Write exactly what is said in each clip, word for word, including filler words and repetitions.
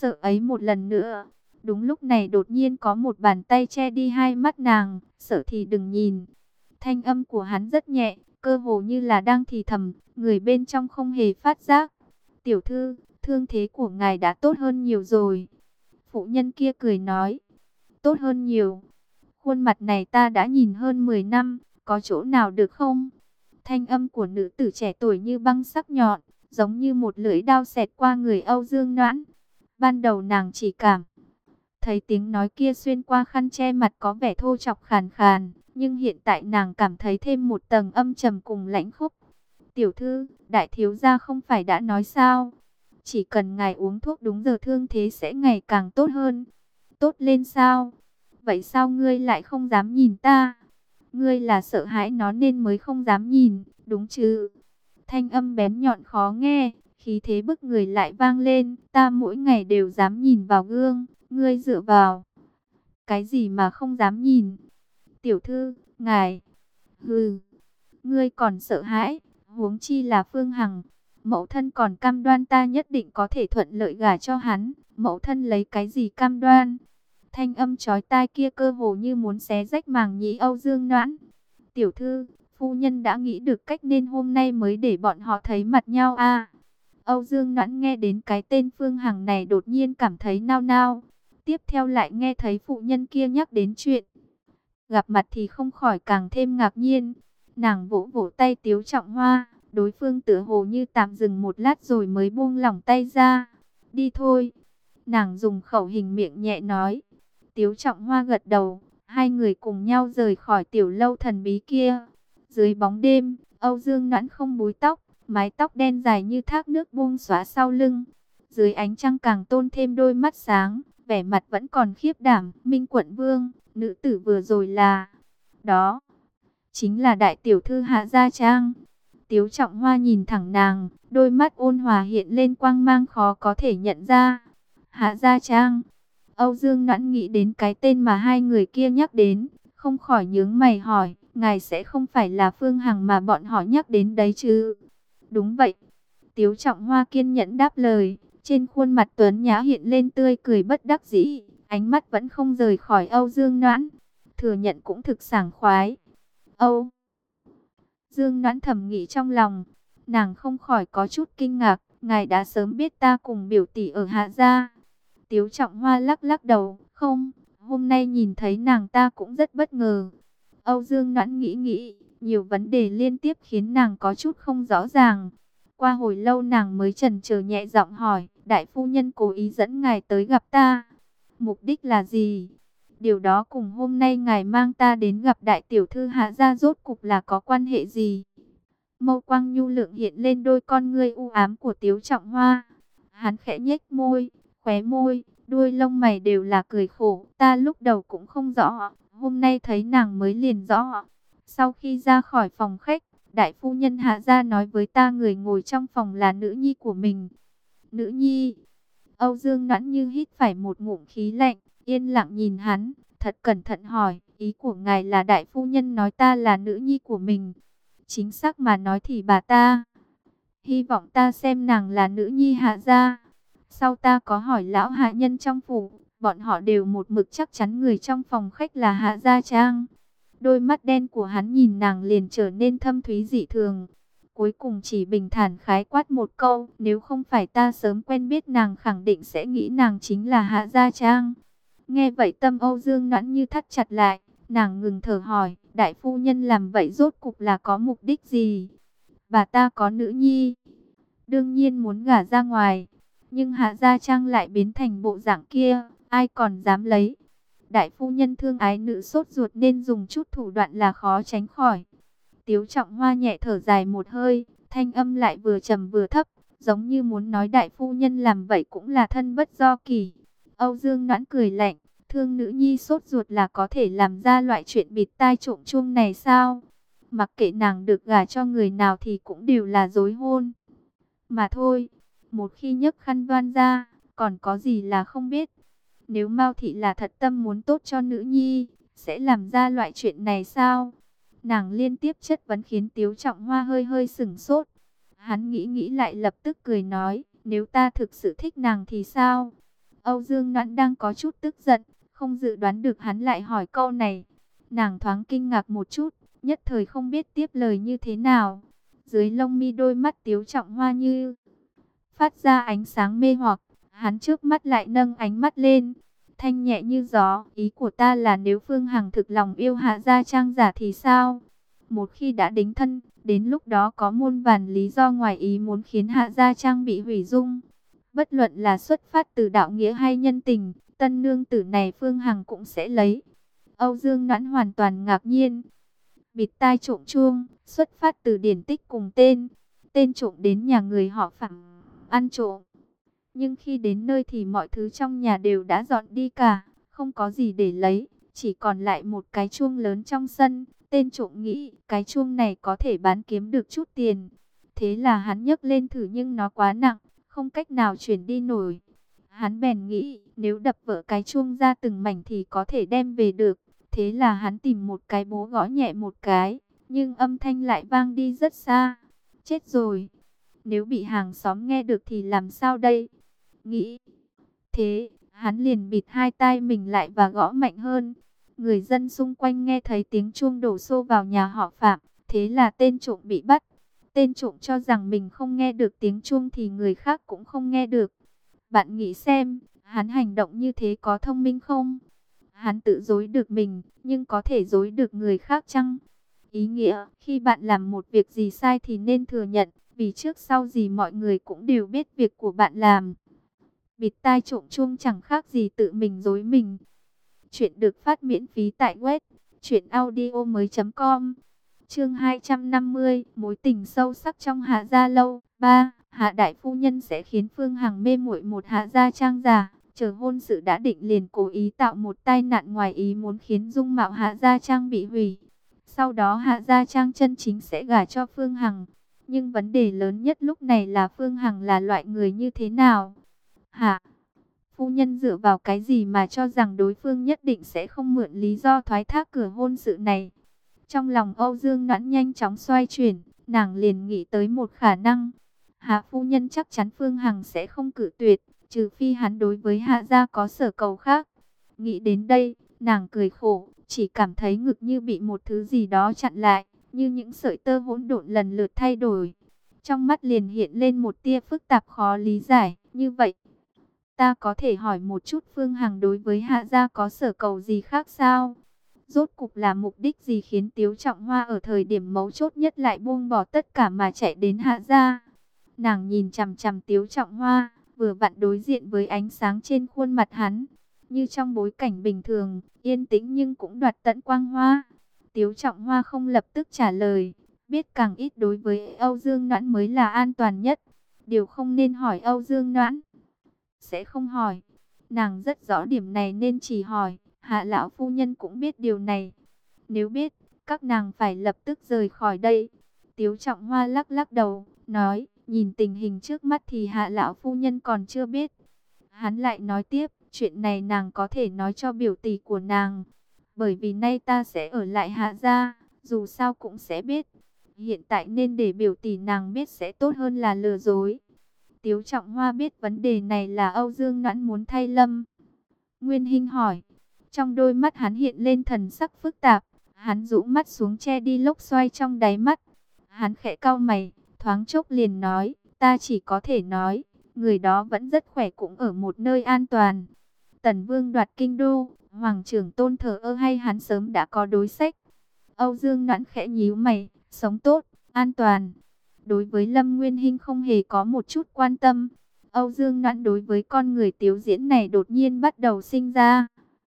sợ ấy một lần nữa. Đúng lúc này đột nhiên có một bàn tay che đi hai mắt nàng, sợ thì đừng nhìn. Thanh âm của hắn rất nhẹ, cơ hồ như là đang thì thầm, người bên trong không hề phát giác. Tiểu thư, thương thế của ngài đã tốt hơn nhiều rồi. Phụ nhân kia cười nói, tốt hơn nhiều. Khuôn mặt này ta đã nhìn hơn mười năm, có chỗ nào được không? Thanh âm của nữ tử trẻ tuổi như băng sắc nhọn, giống như một lưỡi đao xẹt qua người Âu Dương Noãn. Ban đầu nàng chỉ cảm thấy tiếng nói kia xuyên qua khăn che mặt có vẻ thô chọc khàn khàn, nhưng hiện tại nàng cảm thấy thêm một tầng âm trầm cùng lãnh khốc. Tiểu thư, đại thiếu gia không phải đã nói sao? Chỉ cần ngài uống thuốc đúng giờ thương thế sẽ ngày càng tốt hơn. Tốt lên sao? Vậy sao ngươi lại không dám nhìn ta? Ngươi là sợ hãi nó nên mới không dám nhìn, đúng chứ? Thanh âm bén nhọn khó nghe, khí thế bức người lại vang lên. Ta mỗi ngày đều dám nhìn vào gương, ngươi dựa vào cái gì mà không dám nhìn? Tiểu thư, ngài, hừ, ngươi còn sợ hãi, huống chi là Phương Hằng. Mẫu thân còn cam đoan ta nhất định có thể thuận lợi gả cho hắn. Mẫu thân lấy cái gì cam đoan? Thanh âm chói tai kia cơ hồ như muốn xé rách màng nhĩ Âu Dương Noãn. Tiểu thư, phu nhân đã nghĩ được cách nên hôm nay mới để bọn họ thấy mặt nhau à. Âu Dương Noãn nghe đến cái tên Phương Hằng này đột nhiên cảm thấy nao nao. Tiếp theo lại nghe thấy phụ nhân kia nhắc đến chuyện gặp mặt thì không khỏi càng thêm ngạc nhiên. Nàng vỗ vỗ tay Tiếu Trọng Hoa, đối phương tựa hồ như tạm dừng một lát rồi mới buông lỏng tay ra. Đi thôi. Nàng dùng khẩu hình miệng nhẹ nói. Tiếu Trọng Hoa gật đầu, hai người cùng nhau rời khỏi tiểu lâu thần bí kia. Dưới bóng đêm, Âu Dương Noãn không búi tóc, mái tóc đen dài như thác nước buông xõa sau lưng. Dưới ánh trăng càng tôn thêm đôi mắt sáng, vẻ mặt vẫn còn khiếp đảm. Minh Quận Vương, nữ tử vừa rồi là... Đó, chính là đại tiểu thư Hạ Gia Trang. Tiếu Trọng Hoa nhìn thẳng nàng, đôi mắt ôn hòa hiện lên quang mang khó có thể nhận ra. Hạ Gia Trang. Âu Dương Noãn nghĩ đến cái tên mà hai người kia nhắc đến, không khỏi nhướng mày hỏi, ngài sẽ không phải là Phương Hằng mà bọn họ nhắc đến đấy chứ? Đúng vậy. Tiếu Trọng Hoa kiên nhẫn đáp lời, trên khuôn mặt tuấn nhã hiện lên tươi cười bất đắc dĩ, ánh mắt vẫn không rời khỏi Âu Dương Noãn. Thừa nhận cũng thực sảng khoái. Âu Dương Noãn thầm nghĩ trong lòng, nàng không khỏi có chút kinh ngạc, ngài đã sớm biết ta cùng biểu tỷ ở Hạ Gia. Tiếu Trọng Hoa lắc lắc đầu, không, hôm nay nhìn thấy nàng ta cũng rất bất ngờ. Âu Dương Noãn nghĩ nghĩ, nhiều vấn đề liên tiếp khiến nàng có chút không rõ ràng. Qua hồi lâu nàng mới chần chờ nhẹ giọng hỏi, đại phu nhân cố ý dẫn ngài tới gặp ta. Mục đích là gì? Điều đó cùng hôm nay ngài mang ta đến gặp đại tiểu thư Hạ Gia rốt cục là có quan hệ gì? Mâu quang nhu lượng hiện lên đôi con ngươi u ám của Tiếu Trọng Hoa. Hắn khẽ nhếch môi, khóe môi, đuôi lông mày đều là cười khổ. Ta lúc đầu cũng không rõ, hôm nay thấy nàng mới liền rõ. Sau khi ra khỏi phòng khách, đại phu nhân Hạ Gia nói với ta người ngồi trong phòng là nữ nhi của mình. Nữ nhi? Âu Dương Noãn như hít phải một ngụm khí lạnh, yên lặng nhìn hắn, thật cẩn thận hỏi, ý của ngài là đại phu nhân nói ta là nữ nhi của mình. Chính xác mà nói thì bà ta hy vọng ta xem nàng là nữ nhi Hạ Gia. Sau ta có hỏi lão hạ nhân trong phủ, bọn họ đều một mực chắc chắn người trong phòng khách là Hạ Gia Trang. Đôi mắt đen của hắn nhìn nàng liền trở nên thâm thúy dị thường. Cuối cùng chỉ bình thản khái quát một câu, nếu không phải ta sớm quen biết nàng khẳng định sẽ nghĩ nàng chính là Hạ Gia Trang. Nghe vậy tâm Âu Dương Noãn như thắt chặt lại, nàng ngừng thở hỏi, đại phu nhân làm vậy rốt cục là có mục đích gì? Bà ta có nữ nhi, đương nhiên muốn gả ra ngoài, nhưng Hạ Gia Trang lại biến thành bộ dạng kia, ai còn dám lấy? Đại phu nhân thương ái nữ sốt ruột nên dùng chút thủ đoạn là khó tránh khỏi. Tiếu Trọng Hoa nhẹ thở dài một hơi, thanh âm lại vừa trầm vừa thấp, giống như muốn nói đại phu nhân làm vậy cũng là thân bất do kỳ. Âu Dương Noãn cười lạnh, thương nữ nhi sốt ruột là có thể làm ra loại chuyện bịt tai trộm chuông này sao? Mặc kệ nàng được gả cho người nào thì cũng đều là dối hôn. Mà thôi, một khi nhấc khăn đoan ra, còn có gì là không biết. Nếu Mao Thị là thật tâm muốn tốt cho nữ nhi, sẽ làm ra loại chuyện này sao? Nàng liên tiếp chất vấn khiến Tiếu Trọng Hoa hơi hơi sửng sốt. Hắn nghĩ nghĩ lại lập tức cười nói, nếu ta thực sự thích nàng thì sao? Âu Dương Noãn đang có chút tức giận, không dự đoán được hắn lại hỏi câu này. Nàng thoáng kinh ngạc một chút, nhất thời không biết tiếp lời như thế nào. Dưới lông mi đôi mắt Tiếu Trọng Hoa như phát ra ánh sáng mê hoặc, hắn trước mắt lại nâng ánh mắt lên, thanh nhẹ như gió. Ý của ta là nếu Phương Hằng thực lòng yêu Hạ Gia Trang giả thì sao? Một khi đã đính thân, đến lúc đó có muôn vàn lý do ngoài ý muốn khiến Hạ Gia Trang bị hủy dung. Bất luận là xuất phát từ đạo nghĩa hay nhân tình, tân nương tử này Phương Hằng cũng sẽ lấy. Âu Dương Noãn hoàn toàn ngạc nhiên. Bịt tai trộm chuông, xuất phát từ điển tích cùng tên. Tên trộm đến nhà người họ Phạm ăn trộm. Nhưng khi đến nơi thì mọi thứ trong nhà đều đã dọn đi cả, không có gì để lấy, chỉ còn lại một cái chuông lớn trong sân. Tên trộm nghĩ cái chuông này có thể bán kiếm được chút tiền. Thế là hắn nhấc lên thử nhưng nó quá nặng, không cách nào chuyển đi nổi. Hắn bèn nghĩ nếu đập vỡ cái chuông ra từng mảnh thì có thể đem về được. Thế là hắn tìm một cái búa gõ nhẹ một cái, nhưng âm thanh lại vang đi rất xa. Chết rồi, nếu bị hàng xóm nghe được thì làm sao đây? Nghĩ thế, hắn liền bịt hai tai mình lại và gõ mạnh hơn. Người dân xung quanh nghe thấy tiếng chuông đổ xô vào nhà họ Phạm, thế là tên trộm bị bắt. Tên trộm cho rằng mình không nghe được tiếng chuông thì người khác cũng không nghe được. Bạn nghĩ xem, hắn hành động như thế có thông minh không? Hắn tự dối được mình, nhưng có thể dối được người khác chăng? Ý nghĩa, khi bạn làm một việc gì sai thì nên thừa nhận, vì trước sau gì mọi người cũng đều biết việc của bạn làm. Bịt tai trộm chuông chẳng khác gì tự mình dối mình. Chuyện được phát miễn phí tại web truyện audio mới chấm com. Chương hai trăm năm mươi, mối tình sâu sắc trong Hạ Gia lâu. ba. Hạ đại phu nhân sẽ khiến Phương Hằng mê muội một Hạ Gia Trang giả, chờ hôn sự đã định liền cố ý tạo một tai nạn ngoài ý muốn khiến dung mạo Hạ Gia Trang bị hủy. Sau đó Hạ Gia Trang chân chính sẽ gả cho Phương Hằng. Nhưng vấn đề lớn nhất lúc này là Phương Hằng là loại người như thế nào? Hạ phu nhân dựa vào cái gì mà cho rằng đối phương nhất định sẽ không mượn lý do thoái thác cửa hôn sự này? Trong lòng Âu Dương Noãn nhanh chóng xoay chuyển, nàng liền nghĩ tới một khả năng. Hạ phu nhân chắc chắn Phương Hằng sẽ không cự tuyệt, trừ phi hắn đối với Hạ gia có sở cầu khác. Nghĩ đến đây, nàng cười khổ, chỉ cảm thấy ngực như bị một thứ gì đó chặn lại, như những sợi tơ hỗn độn lần lượt thay đổi. Trong mắt liền hiện lên một tia phức tạp khó lý giải, như vậy. Ta có thể hỏi một chút Phương Hằng đối với Hạ gia có sở cầu gì khác sao? Rốt cục là mục đích gì khiến Tiếu Trọng Hoa ở thời điểm mấu chốt nhất lại buông bỏ tất cả mà chạy đến Hạ gia? Nàng nhìn chằm chằm Tiếu Trọng Hoa, vừa vặn đối diện với ánh sáng trên khuôn mặt hắn. Như trong bối cảnh bình thường, yên tĩnh nhưng cũng đoạt tận quang hoa. Tiếu Trọng Hoa không lập tức trả lời, biết càng ít đối với Âu Dương Noãn mới là an toàn nhất. Điều không nên hỏi Âu Dương Noãn sẽ không hỏi. Nàng rất rõ điểm này nên chỉ hỏi. Hạ lão phu nhân cũng biết điều này. Nếu biết, các nàng phải lập tức rời khỏi đây. Tiếu Trọng Hoa lắc lắc đầu, nói, nhìn tình hình trước mắt thì Hạ lão phu nhân còn chưa biết. Hắn lại nói tiếp, chuyện này nàng có thể nói cho biểu tỷ của nàng. Bởi vì nay ta sẽ ở lại Hạ gia, dù sao cũng sẽ biết. Hiện tại nên để biểu tỷ nàng biết sẽ tốt hơn là lừa dối. Tiếu Trọng Hoa biết vấn đề này là Âu Dương Noãn muốn thay Lâm Nguyên Hinh hỏi. Trong đôi mắt hắn hiện lên thần sắc phức tạp, hắn rũ mắt xuống che đi lốc xoay trong đáy mắt. Hắn khẽ cau mày, thoáng chốc liền nói, ta chỉ có thể nói, người đó vẫn rất khỏe cũng ở một nơi an toàn. Tần Vương đoạt kinh đô, Hoàng trưởng Tôn thờ ơ hay hắn sớm đã có đối sách? Âu Dương Noãn khẽ nhíu mày, sống tốt, an toàn. Đối với Lâm Nguyên Hinh không hề có một chút quan tâm. Âu Dương Noãn đối với con người Tiếu Diễn này đột nhiên bắt đầu sinh ra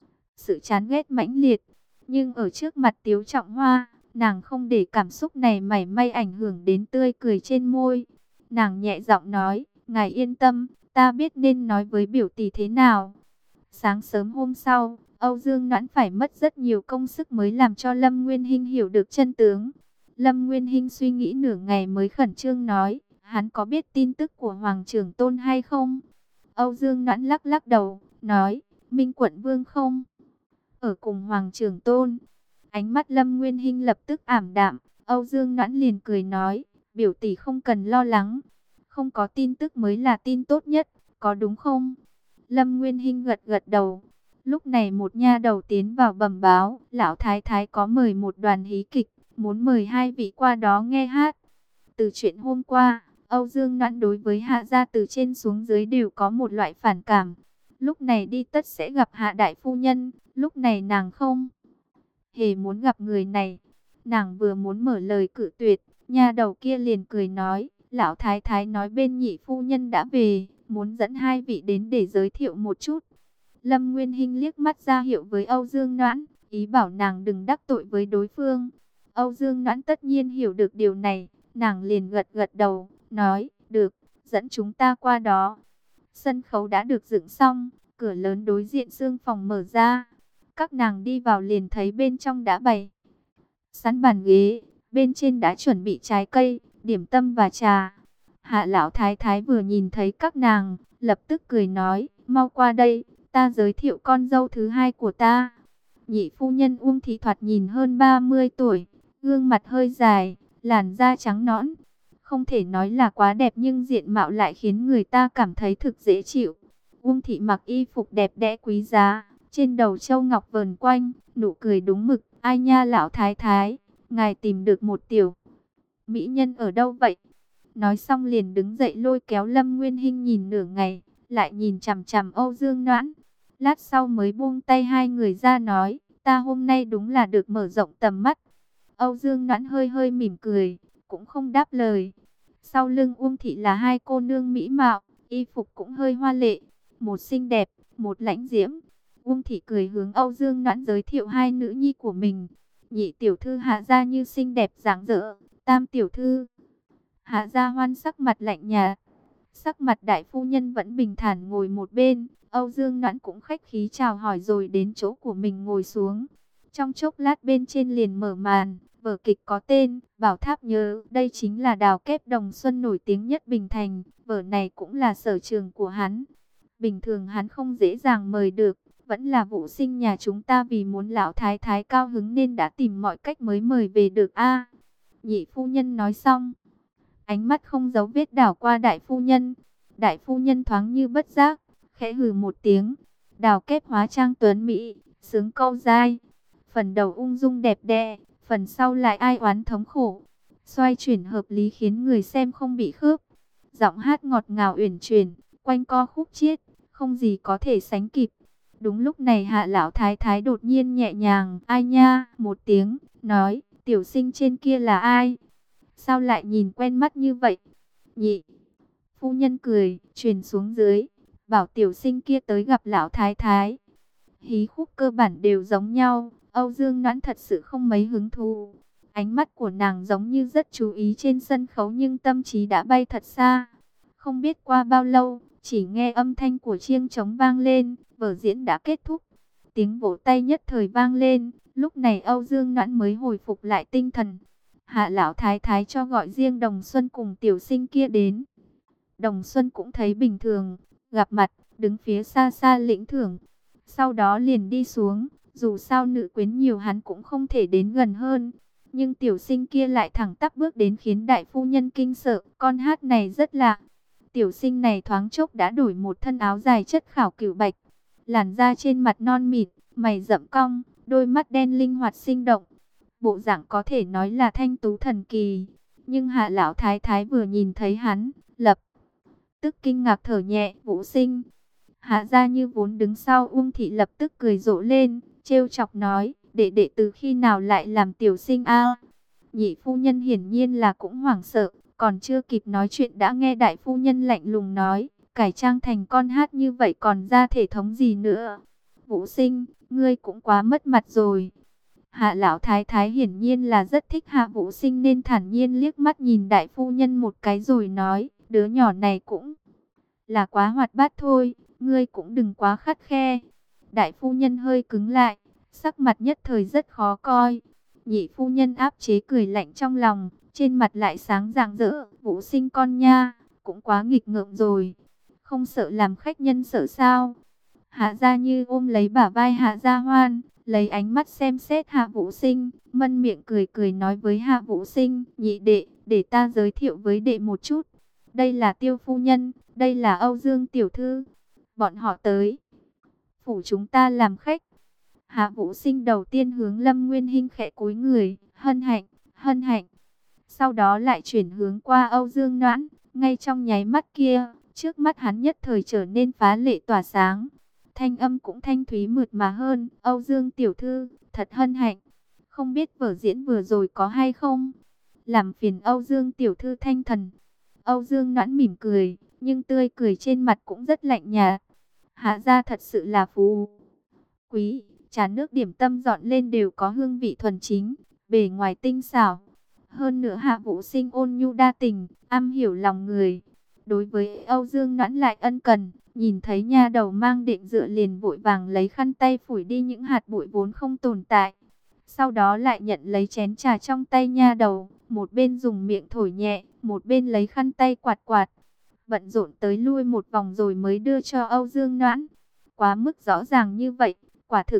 sự chán ghét mãnh liệt. Nhưng ở trước mặt Tiếu Trọng Hoa, nàng không để cảm xúc này mảy may ảnh hưởng đến tươi cười trên môi. Nàng nhẹ giọng nói, ngài yên tâm, ta biết nên nói với biểu tỷ thế nào. Sáng sớm hôm sau, Âu Dương Noãn phải mất rất nhiều công sức mới làm cho Lâm Nguyên Hinh hiểu được chân tướng. Lâm Nguyên Hinh suy nghĩ nửa ngày mới khẩn trương nói, hắn có biết tin tức của Hoàng trưởng Tôn hay không? Âu Dương Noãn lắc lắc đầu, nói, Minh Quận Vương không ở cùng Hoàng trưởng Tôn. Ánh mắt Lâm Nguyên Hinh lập tức ảm đạm. Âu Dương Noãn liền cười nói, biểu tỷ không cần lo lắng, không có tin tức mới là tin tốt nhất, có đúng không? Lâm Nguyên Hinh gật gật đầu. Lúc này một nha đầu tiến vào bẩm báo, lão thái thái có mời một đoàn hí kịch, muốn mời hai vị qua đó nghe hát. Từ chuyện hôm qua, Âu Dương Noãn đối với Hạ gia từ trên xuống dưới đều có một loại phản cảm. Lúc này đi tất sẽ gặp Hạ đại phu nhân, lúc này nàng không hề muốn gặp người này. Nàng vừa muốn mở lời cự tuyệt, nha đầu kia liền cười nói, lão thái thái nói bên nhị phu nhân đã về, muốn dẫn hai vị đến để giới thiệu một chút. Lâm Nguyên Hinh liếc mắt ra hiệu với Âu Dương Noãn, ý bảo nàng đừng đắc tội với đối phương. Âu Dương Noãn tất nhiên hiểu được điều này, nàng liền gật gật đầu, nói, được, dẫn chúng ta qua đó. Sân khấu đã được dựng xong, cửa lớn đối diện xương phòng mở ra. Các nàng đi vào liền thấy bên trong đã bày sẵn bàn ghế, bên trên đã chuẩn bị trái cây, điểm tâm và trà. Hạ lão thái thái vừa nhìn thấy các nàng, lập tức cười nói, mau qua đây, ta giới thiệu con dâu thứ hai của ta. Nhị phu nhân Uông Thị thoạt nhìn hơn ba mươi tuổi, gương mặt hơi dài, làn da trắng nõn. Không thể nói là quá đẹp nhưng diện mạo lại khiến người ta cảm thấy thực dễ chịu. Uông Thị mặc y phục đẹp đẽ quý giá, trên đầu châu ngọc vờn quanh, nụ cười đúng mực. Ai nha lão thái thái, ngài tìm được một tiểu mỹ nhân ở đâu vậy? Nói xong liền đứng dậy lôi kéo Lâm Nguyên Hinh nhìn nửa ngày, lại nhìn chằm chằm Âu Dương Noãn. Lát sau mới buông tay hai người ra nói, ta hôm nay đúng là được mở rộng tầm mắt. Âu Dương Noãn hơi hơi mỉm cười, cũng không đáp lời. Sau lưng Uông Thị là hai cô nương mỹ mạo, y phục cũng hơi hoa lệ, một xinh đẹp, một lãnh diễm. Uông Thị cười hướng Âu Dương Noãn giới thiệu hai nữ nhi của mình. Nhị tiểu thư Hạ Gia Như xinh đẹp dáng dỡ, tam tiểu thư Hạ Gia Hoan sắc mặt lạnh nhạt. Sắc mặt đại phu nhân vẫn bình thản ngồi một bên. Âu Dương Noãn cũng khách khí chào hỏi rồi đến chỗ của mình ngồi xuống. Trong chốc lát bên trên liền mở màn, vở kịch có tên Bảo Tháp Nhớ. Đây chính là đào kép Đồng Xuân nổi tiếng nhất Bình Thành. Vở này cũng là sở trường của hắn. Bình thường hắn không dễ dàng mời được. Vẫn là Vũ Sinh nhà chúng ta vì muốn lão thái thái cao hứng nên đã tìm mọi cách mới mời về được a. Nhị phu nhân nói xong, ánh mắt không giấu vết đảo qua đại phu nhân. Đại phu nhân thoáng như bất giác, khẽ hừ một tiếng. Đào kép hóa trang tuấn mỹ, sướng câu dai. Phần đầu ung dung đẹp đẽ, phần sau lại ai oán thống khổ. Xoay chuyển hợp lý khiến người xem không bị khớp. Giọng hát ngọt ngào uyển chuyển, quanh co khúc chiết, không gì có thể sánh kịp. Đúng lúc này Hạ lão thái thái đột nhiên nhẹ nhàng, ai nha, một tiếng, nói, tiểu sinh trên kia là ai? Sao lại nhìn quen mắt như vậy? Nhị phu nhân cười, truyền xuống dưới, bảo tiểu sinh kia tới gặp lão thái thái. Hí khúc cơ bản đều giống nhau, Âu Dương Noãn thật sự không mấy hứng thú. Ánh mắt của nàng giống như rất chú ý trên sân khấu nhưng tâm trí đã bay thật xa. Không biết qua bao lâu, chỉ nghe âm thanh của chiêng trống vang lên, vở diễn đã kết thúc. Tiếng vỗ tay nhất thời vang lên, lúc này Âu Dương Noãn mới hồi phục lại tinh thần. Hạ lão thái thái cho gọi riêng Đồng Xuân cùng tiểu sinh kia đến. Đồng Xuân cũng thấy bình thường, gặp mặt, đứng phía xa xa lĩnh thưởng. Sau đó liền đi xuống, dù sao nữ quyến nhiều hắn cũng không thể đến gần hơn. Nhưng tiểu sinh kia lại thẳng tắp bước đến khiến đại phu nhân kinh sợ, con hát này rất lạ. Tiểu sinh này thoáng chốc đã đổi một thân áo dài chất khảo cửu bạch. Làn da trên mặt non mịn, mày rậm cong, đôi mắt đen linh hoạt sinh động. Bộ dạng có thể nói là thanh tú thần kỳ. Nhưng Hạ lão thái thái vừa nhìn thấy hắn, lập tức kinh ngạc thở nhẹ, Vũ Sinh. Hạ Gia Như vốn đứng sau Uông Thị lập tức cười rộ lên, trêu chọc nói, đệ đệ từ khi nào lại làm tiểu sinh a? Nhị phu nhân hiển nhiên là cũng hoảng sợ, còn chưa kịp nói chuyện đã nghe đại phu nhân lạnh lùng nói, cải trang thành con hát như vậy còn ra thể thống gì nữa? Vũ Sinh, ngươi cũng quá mất mặt rồi. Hạ lão thái thái hiển nhiên là rất thích Hạ Vũ Sinh nên thản nhiên liếc mắt nhìn đại phu nhân một cái rồi nói, đứa nhỏ này cũng là quá hoạt bát thôi, ngươi cũng đừng quá khắt khe. Đại phu nhân hơi cứng lại, sắc mặt nhất thời rất khó coi. Nhị phu nhân áp chế cười lạnh trong lòng, trên mặt lại sáng rạng rỡ, Vũ Sinh con nha, cũng quá nghịch ngợm rồi, không sợ làm khách nhân sợ sao? Hạ Gia Như ôm lấy bả vai Hạ Gia Hoan, lấy ánh mắt xem xét Hạ Vũ Sinh, mân miệng cười cười nói với Hạ Vũ Sinh, nhị đệ, để ta giới thiệu với đệ một chút. Đây là Tiêu phu nhân, đây là Âu Dương tiểu thư. bọn họ tới phủ chúng ta làm khách. Hạ Vũ Sinh đầu tiên hướng Lâm Nguyên Hinh khẽ cúi người, hân hạnh, hân hạnh. Sau đó lại chuyển hướng qua Âu Dương Noãn, ngay trong nháy mắt kia, trước mắt hắn nhất thời trở nên phá lệ tỏa sáng. Thanh âm cũng thanh thúy mượt mà hơn, Âu Dương tiểu thư, thật hân hạnh. Không biết vở diễn vừa rồi có hay không? Làm phiền Âu Dương tiểu thư thanh thần. Âu Dương Noãn mỉm cười, nhưng tươi cười trên mặt cũng rất lạnh nhạt. Hạ gia thật sự là phú quý, trà nước điểm tâm dọn lên đều có hương vị thuần chính, bề ngoài tinh xảo. Hơn nữa Hạ Vũ Sinh ôn nhu đa tình, am hiểu lòng người. Đối với Âu Dương Noãn lại ân cần, nhìn thấy nha đầu mang đệm dựa liền vội vàng lấy khăn tay phủi đi những hạt bụi vốn không tồn tại. Sau đó lại nhận lấy chén trà trong tay nha đầu, một bên dùng miệng thổi nhẹ, một bên lấy khăn tay quạt quạt. Bận rộn tới lui một vòng rồi mới đưa cho Âu Dương Noãn. Quá mức rõ ràng như vậy, quả thực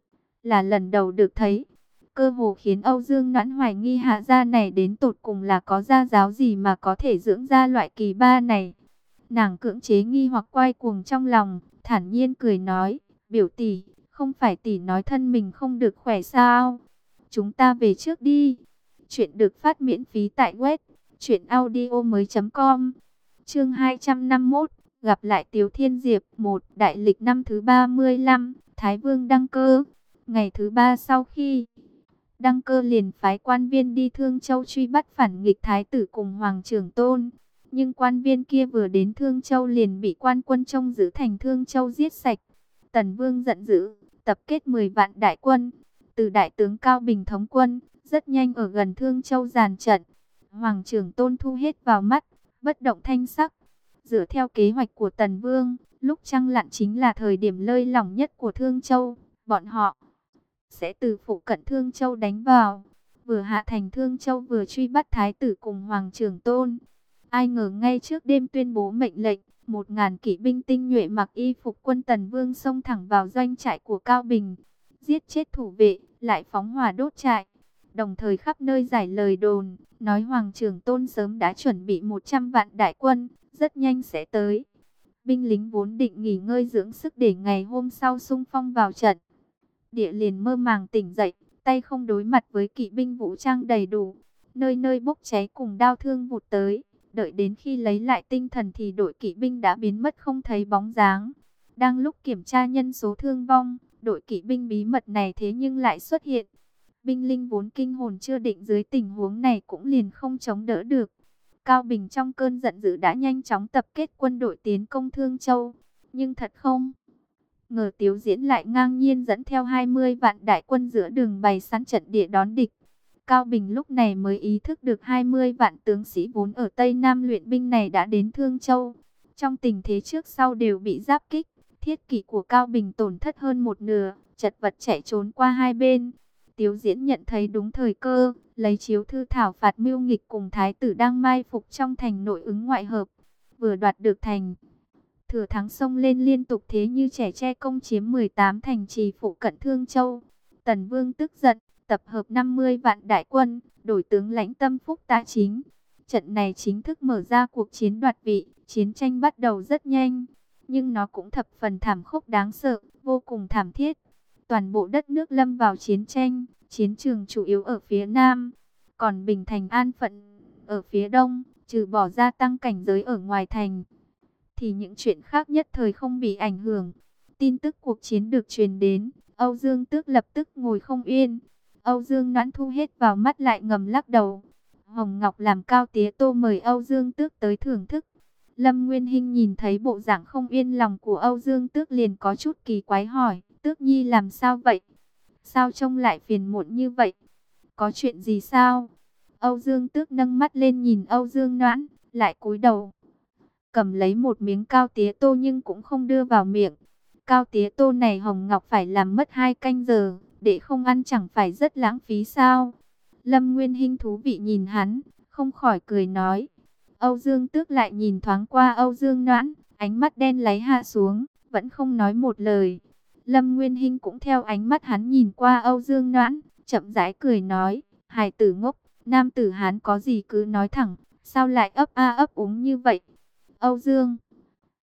là lần đầu được thấy. Cơ hồ khiến Âu Dương Noãn hoài nghi Hạ gia này đến tột cùng là có gia giáo gì mà có thể dưỡng ra loại kỳ ba này. Nàng cưỡng chế nghi hoặc quay cuồng trong lòng, thản nhiên cười nói, biểu tỷ, không phải tỷ nói thân mình không được khỏe sao? Chúng ta về trước đi. Chuyện được phát miễn phí tại web truyện audio mới chấm com. Chương hai trăm năm mươi mốt, gặp lại Tiếu Thiên Diệp. Một, đại lịch năm thứ ba mươi lăm, Thái Vương đăng cơ. Ngày thứ ba sau khi đăng cơ liền phái quan viên đi Thương Châu truy bắt phản nghịch thái tử cùng Hoàng Trưởng Tôn. Nhưng quan viên kia vừa đến Thương Châu liền bị quan quân trông giữ thành Thương Châu giết sạch. Tần Vương giận dữ, tập kết mười vạn đại quân, từ đại tướng Cao Bình thống quân, rất nhanh ở gần Thương Châu dàn trận. Hoàng Trưởng Tôn thu hết vào mắt, bất động thanh sắc. Dựa theo kế hoạch của Tần Vương, lúc trăng lặn chính là thời điểm lơi lỏng nhất của Thương Châu. Bọn họ sẽ từ phụ cận Thương Châu đánh vào, vừa hạ thành Thương Châu vừa truy bắt thái tử cùng Hoàng Trưởng Tôn. Ai ngờ ngay trước đêm tuyên bố mệnh lệnh, một ngàn kỵ binh tinh nhuệ mặc y phục quân Tần Vương xông thẳng vào doanh trại của Cao Bình, giết chết thủ vệ, lại phóng hỏa đốt trại. Đồng thời khắp nơi giải lời đồn, nói Hoàng Trưởng Tôn sớm đã chuẩn bị một trăm vạn đại quân, rất nhanh sẽ tới. Binh lính vốn định nghỉ ngơi dưỡng sức để ngày hôm sau xung phong vào trận, địa liền mơ màng tỉnh dậy, tay không đối mặt với kỵ binh vũ trang đầy đủ, nơi nơi bốc cháy cùng đao thương vụt tới. Đợi đến khi lấy lại tinh thần thì đội kỵ binh đã biến mất không thấy bóng dáng. Đang lúc kiểm tra nhân số thương vong, đội kỵ binh bí mật này thế nhưng lại xuất hiện. Binh linh vốn kinh hồn chưa định dưới tình huống này cũng liền không chống đỡ được. Cao Bình trong cơn giận dữ đã nhanh chóng tập kết quân đội tiến công Thương Châu. Nhưng thật không ngờ Tiếu Diễn lại ngang nhiên dẫn theo hai mươi vạn đại quân giữa đường bày sẵn trận địa đón địch. Cao Bình lúc này mới ý thức được hai mươi vạn tướng sĩ vốn ở Tây Nam luyện binh này đã đến Thương Châu. Trong tình thế trước sau đều bị giáp kích, thiết kỵ của Cao Bình tổn thất hơn một nửa, chật vật chạy trốn qua hai bên. Tiếu Diễn nhận thấy đúng thời cơ, lấy chiếu thư thảo phạt mưu nghịch cùng thái tử đang mai phục trong thành nội ứng ngoại hợp. Vừa đoạt được thành, thừa thắng xông lên liên tục thế như trẻ tre công chiếm mười tám thành trì phụ cận Thương Châu. Tần Vương tức giận, tập hợp năm mươi vạn đại quân, đổi tướng lãnh Tâm Phúc tá chính. Trận này chính thức mở ra cuộc chiến đoạt vị, chiến tranh bắt đầu rất nhanh, nhưng nó cũng thập phần thảm khốc đáng sợ, vô cùng thảm thiết. Toàn bộ đất nước lâm vào chiến tranh, chiến trường chủ yếu ở phía Nam, còn Bình Thành an phận ở phía Đông, trừ bỏ gia tăng cảnh giới ở ngoài thành, thì những chuyện khác nhất thời không bị ảnh hưởng. Tin tức cuộc chiến được truyền đến, Âu Dương Tước lập tức ngồi không yên. Âu Dương Noãn thu hết vào mắt lại ngầm lắc đầu. Hồng Ngọc làm cao tía tô mời Âu Dương Tước tới thưởng thức. Lâm Nguyên Hinh nhìn thấy bộ dạng không yên lòng của Âu Dương Tước liền có chút kỳ quái hỏi, Tước Nhi làm sao vậy? Sao trông lại phiền muộn như vậy? Có chuyện gì sao? Âu Dương Tước nâng mắt lên nhìn Âu Dương Noãn, lại cúi đầu cầm lấy một miếng cao tía tô nhưng cũng không đưa vào miệng. Cao tía tô này Hồng Ngọc phải làm mất hai canh giờ, để không ăn chẳng phải rất lãng phí sao? Lâm Nguyên Hinh thú vị nhìn hắn, không khỏi cười nói. Âu Dương Tước lại nhìn thoáng qua Âu Dương Noãn, ánh mắt đen láy hạ xuống, vẫn không nói một lời. Lâm Nguyên Hinh cũng theo ánh mắt hắn nhìn qua Âu Dương Noãn, chậm rãi cười nói, hài tử ngốc, nam tử Hán có gì cứ nói thẳng, sao lại ấp a ấp úng như vậy? Âu Dương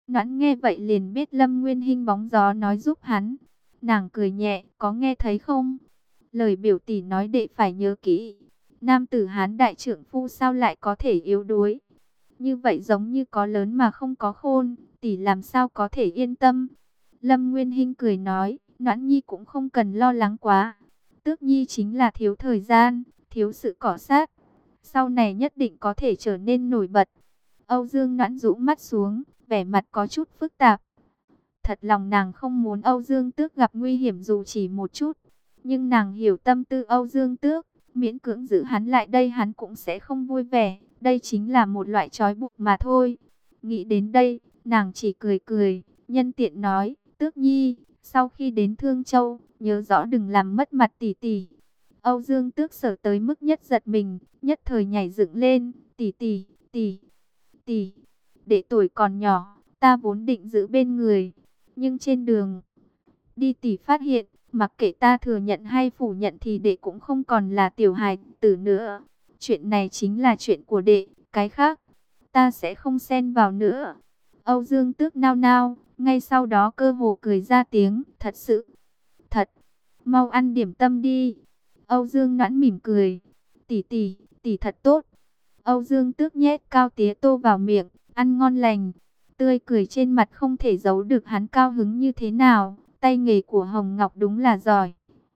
Noãn nghe vậy liền biết Lâm Nguyên Hinh bóng gió nói giúp hắn. Nàng cười nhẹ, có nghe thấy không? Lời biểu tỷ nói đệ phải nhớ kỹ. Nam tử Hán đại trượng phu sao lại có thể yếu đuối? Như vậy giống như có lớn mà không có khôn, tỷ làm sao có thể yên tâm? Lâm Nguyên Hinh cười nói, Noãn Nhi cũng không cần lo lắng quá. Tước Nhi chính là thiếu thời gian, thiếu sự cọ sát. Sau này nhất định có thể trở nên nổi bật. Âu Dương Noãn rũ mắt xuống, vẻ mặt có chút phức tạp. Thật lòng nàng không muốn Âu Dương Tước gặp nguy hiểm dù chỉ một chút. Nhưng nàng hiểu tâm tư Âu Dương Tước, miễn cưỡng giữ hắn lại đây hắn cũng sẽ không vui vẻ. Đây chính là một loại trói buộc mà thôi. Nghĩ đến đây, nàng chỉ cười cười, nhân tiện nói, Tước Nhi, sau khi đến Thương Châu, nhớ rõ đừng làm mất mặt tỷ tỷ. Âu Dương Tước sở tới mức nhất giật mình, nhất thời nhảy dựng lên, tỷ tỷ, tỷ, tỷ, đệ tuổi còn nhỏ, ta vốn định giữ bên người, nhưng trên đường đi tỷ phát hiện, mặc kệ ta thừa nhận hay phủ nhận thì đệ cũng không còn là tiểu hài tử nữa. Chuyện này chính là chuyện của đệ, cái khác ta sẽ không xen vào nữa. Âu Dương Tước nao nao, ngay sau đó cơ hồ cười ra tiếng, thật sự, thật, mau ăn điểm tâm đi. Âu Dương Noãn mỉm cười, tỷ tỷ, tỷ thật tốt. Âu Dương Tước nhét cao tía tô vào miệng, ăn ngon lành, tươi cười trên mặt không thể giấu được hắn cao hứng như thế nào. Tay nghề của Hồng Ngọc đúng là giỏi,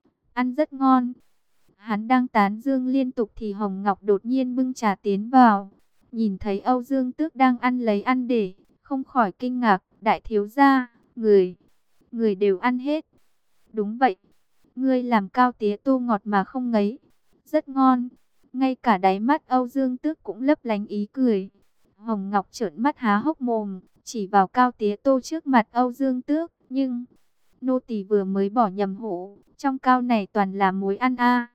ăn rất ngon. Hắn đang tán dương liên tục thì Hồng Ngọc đột nhiên bưng trà tiến vào, nhìn thấy Âu Dương Tước đang ăn lấy ăn để, không khỏi kinh ngạc, đại thiếu gia, người, người đều ăn hết. Đúng vậy, ngươi làm cao tía tô ngọt mà không ngấy, rất ngon. Ngay cả đáy mắt Âu Dương Tước cũng lấp lánh ý cười. Hồng Ngọc trợn mắt há hốc mồm, chỉ vào cao tía tô trước mặt Âu Dương Tước, nhưng nô tỳ vừa mới bỏ nhầm hũ, trong cao này toàn là muối ăn a.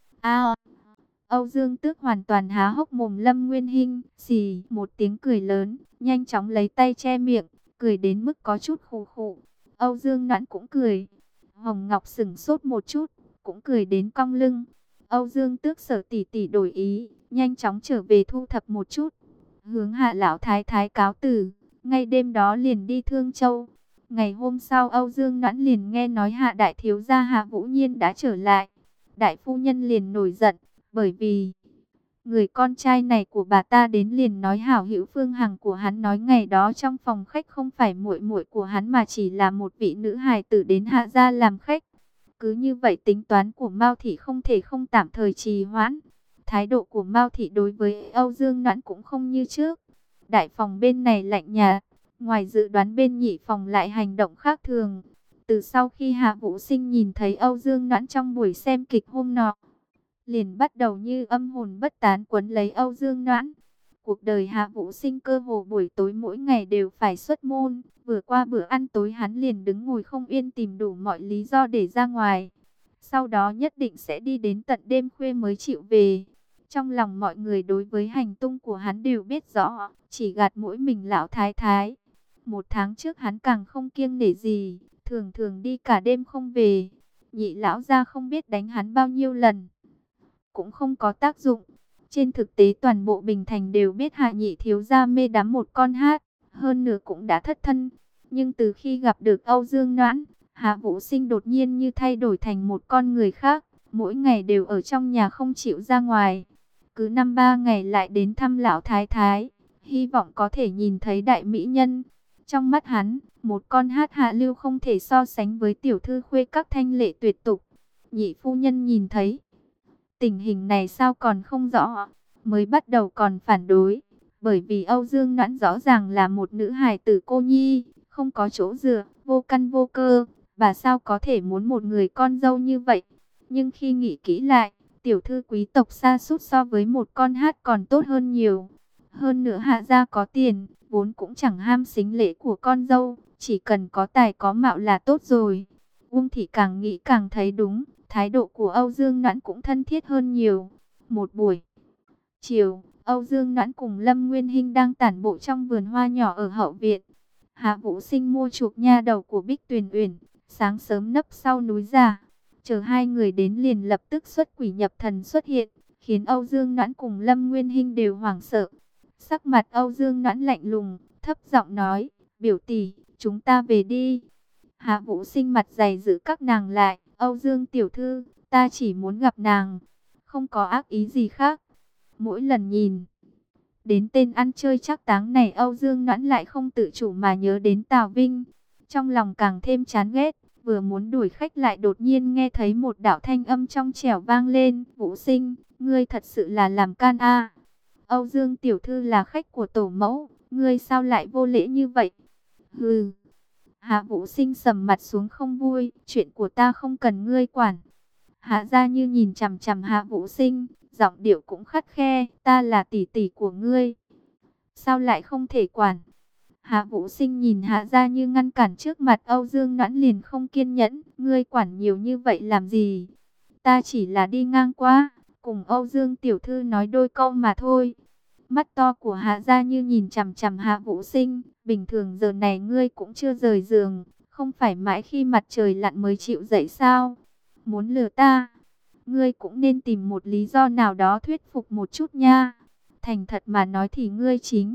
A. Âu Dương Tước hoàn toàn há hốc mồm. Lâm Nguyên Hinh xì một tiếng cười lớn, nhanh chóng lấy tay che miệng, cười đến mức có chút khụ khụ. Âu Dương Noãn cũng cười. Hồng Ngọc sững sốt một chút, cũng cười đến cong lưng. Âu Dương Tước sở tỷ tỷ đổi ý, nhanh chóng trở về thu thập một chút, hướng Hạ lão thái thái cáo từ, ngay đêm đó liền đi Thương Châu. Ngày hôm sau Âu Dương Noãn liền nghe nói Hạ đại thiếu gia Hạ Vũ Nhiên đã trở lại. Đại phu nhân liền nổi giận, bởi vì người con trai này của bà ta đến liền nói hảo hữu Phương Hằng của hắn nói ngày đó trong phòng khách không phải muội muội của hắn mà chỉ là một vị nữ hài tử đến Hạ gia làm khách. Cứ như vậy tính toán của Mao thị không thể không tạm thời trì hoãn. Thái độ của Mao thị đối với Âu Dương Noãn cũng không như trước. Đại phòng bên này lạnh nhạt, ngoài dự đoán bên nhị phòng lại hành động khác thường. Từ sau khi Hạ Vũ Sinh nhìn thấy Âu Dương Noãn trong buổi xem kịch hôm nọ, liền bắt đầu như âm hồn bất tán quấn lấy Âu Dương Noãn. Cuộc đời Hạ Vũ Sinh cơ hồ buổi tối mỗi ngày đều phải xuất môn. Vừa qua bữa ăn tối hắn liền đứng ngồi không yên tìm đủ mọi lý do để ra ngoài. Sau đó nhất định sẽ đi đến tận đêm khuya mới chịu về. Trong lòng mọi người đối với hành tung của hắn đều biết rõ, chỉ gạt mỗi mình lão thái thái. Một tháng trước hắn càng không kiêng nể gì, thường thường đi cả đêm không về. Nhị lão gia không biết đánh hắn bao nhiêu lần, cũng không có tác dụng. Trên thực tế toàn bộ Bình Thành đều biết Hạ nhị thiếu gia mê đắm một con hát, hơn nữa cũng đã thất thân. Nhưng từ khi gặp được Âu Dương Noãn, Hạ Vũ Sinh đột nhiên như thay đổi thành một con người khác, mỗi ngày đều ở trong nhà không chịu ra ngoài. Cứ năm ba ngày lại đến thăm lão thái thái, hy vọng có thể nhìn thấy đại mỹ nhân. Trong mắt hắn, một con hát hạ lưu không thể so sánh với tiểu thư khuê các thanh lệ tuyệt tục. Nhị phu nhân nhìn thấy tình hình này sao còn không rõ, mới bắt đầu còn phản đối, bởi vì Âu Dương Noãn rõ ràng là một nữ hài tử cô nhi, không có chỗ dựa, vô căn vô cơ, bà sao có thể muốn một người con dâu như vậy. Nhưng khi nghĩ kỹ lại, tiểu thư quý tộc sa sút so với một con hát còn tốt hơn nhiều. Hơn nữa Hạ gia có tiền, vốn cũng chẳng ham xính lễ của con dâu, chỉ cần có tài có mạo là tốt rồi. Uông thị càng nghĩ càng thấy đúng, thái độ của Âu Dương Noãn cũng thân thiết hơn nhiều. Một buổi chiều, Âu Dương Noãn cùng Lâm Nguyên Hinh đang tản bộ trong vườn hoa nhỏ ở hậu viện. Hạ Vũ Sinh mua chuộc nha đầu của Bích Tuyền Uyển, sáng sớm nấp sau núi già, chờ hai người đến liền lập tức xuất quỷ nhập thần xuất hiện, khiến Âu Dương Noãn cùng Lâm Nguyên Hinh đều hoảng sợ. Sắc mặt Âu Dương Noãn lạnh lùng, thấp giọng nói, Biểu tỷ, chúng ta về đi. Hạ Vũ Sinh mặt dày giữ các nàng lại. Âu Dương tiểu thư, ta chỉ muốn gặp nàng, không có ác ý gì khác. Mỗi lần nhìn đến tên ăn chơi trác táng này, Âu Dương Noãn lại không tự chủ mà nhớ đến Tào Vinh. Trong lòng càng thêm chán ghét, vừa muốn đuổi khách lại đột nhiên nghe thấy một đạo thanh âm trong trẻo vang lên. Vũ Sinh, ngươi thật sự là làm can a. Âu Dương tiểu thư là khách của tổ mẫu, ngươi sao lại vô lễ như vậy? Hừ. Hạ Vũ Sinh sầm mặt xuống không vui, chuyện của ta không cần ngươi quản. Hạ Gia Như nhìn chằm chằm Hạ Vũ Sinh, giọng điệu cũng khắt khe, ta là tỷ tỷ của ngươi, sao lại không thể quản? Hạ Vũ Sinh nhìn Hạ Gia Như ngăn cản trước mặt Âu Dương Noãn liền không kiên nhẫn, ngươi quản nhiều như vậy làm gì? Ta chỉ là đi ngang qua, cùng Âu Dương tiểu thư nói đôi câu mà thôi. Mắt to của Hạ Gia Như nhìn chằm chằm Hạ Vũ Sinh, bình thường giờ này ngươi cũng chưa rời giường, không phải mãi khi mặt trời lặn mới chịu dậy sao? Muốn lừa ta, ngươi cũng nên tìm một lý do nào đó thuyết phục một chút nha. Thành thật mà nói thì ngươi chính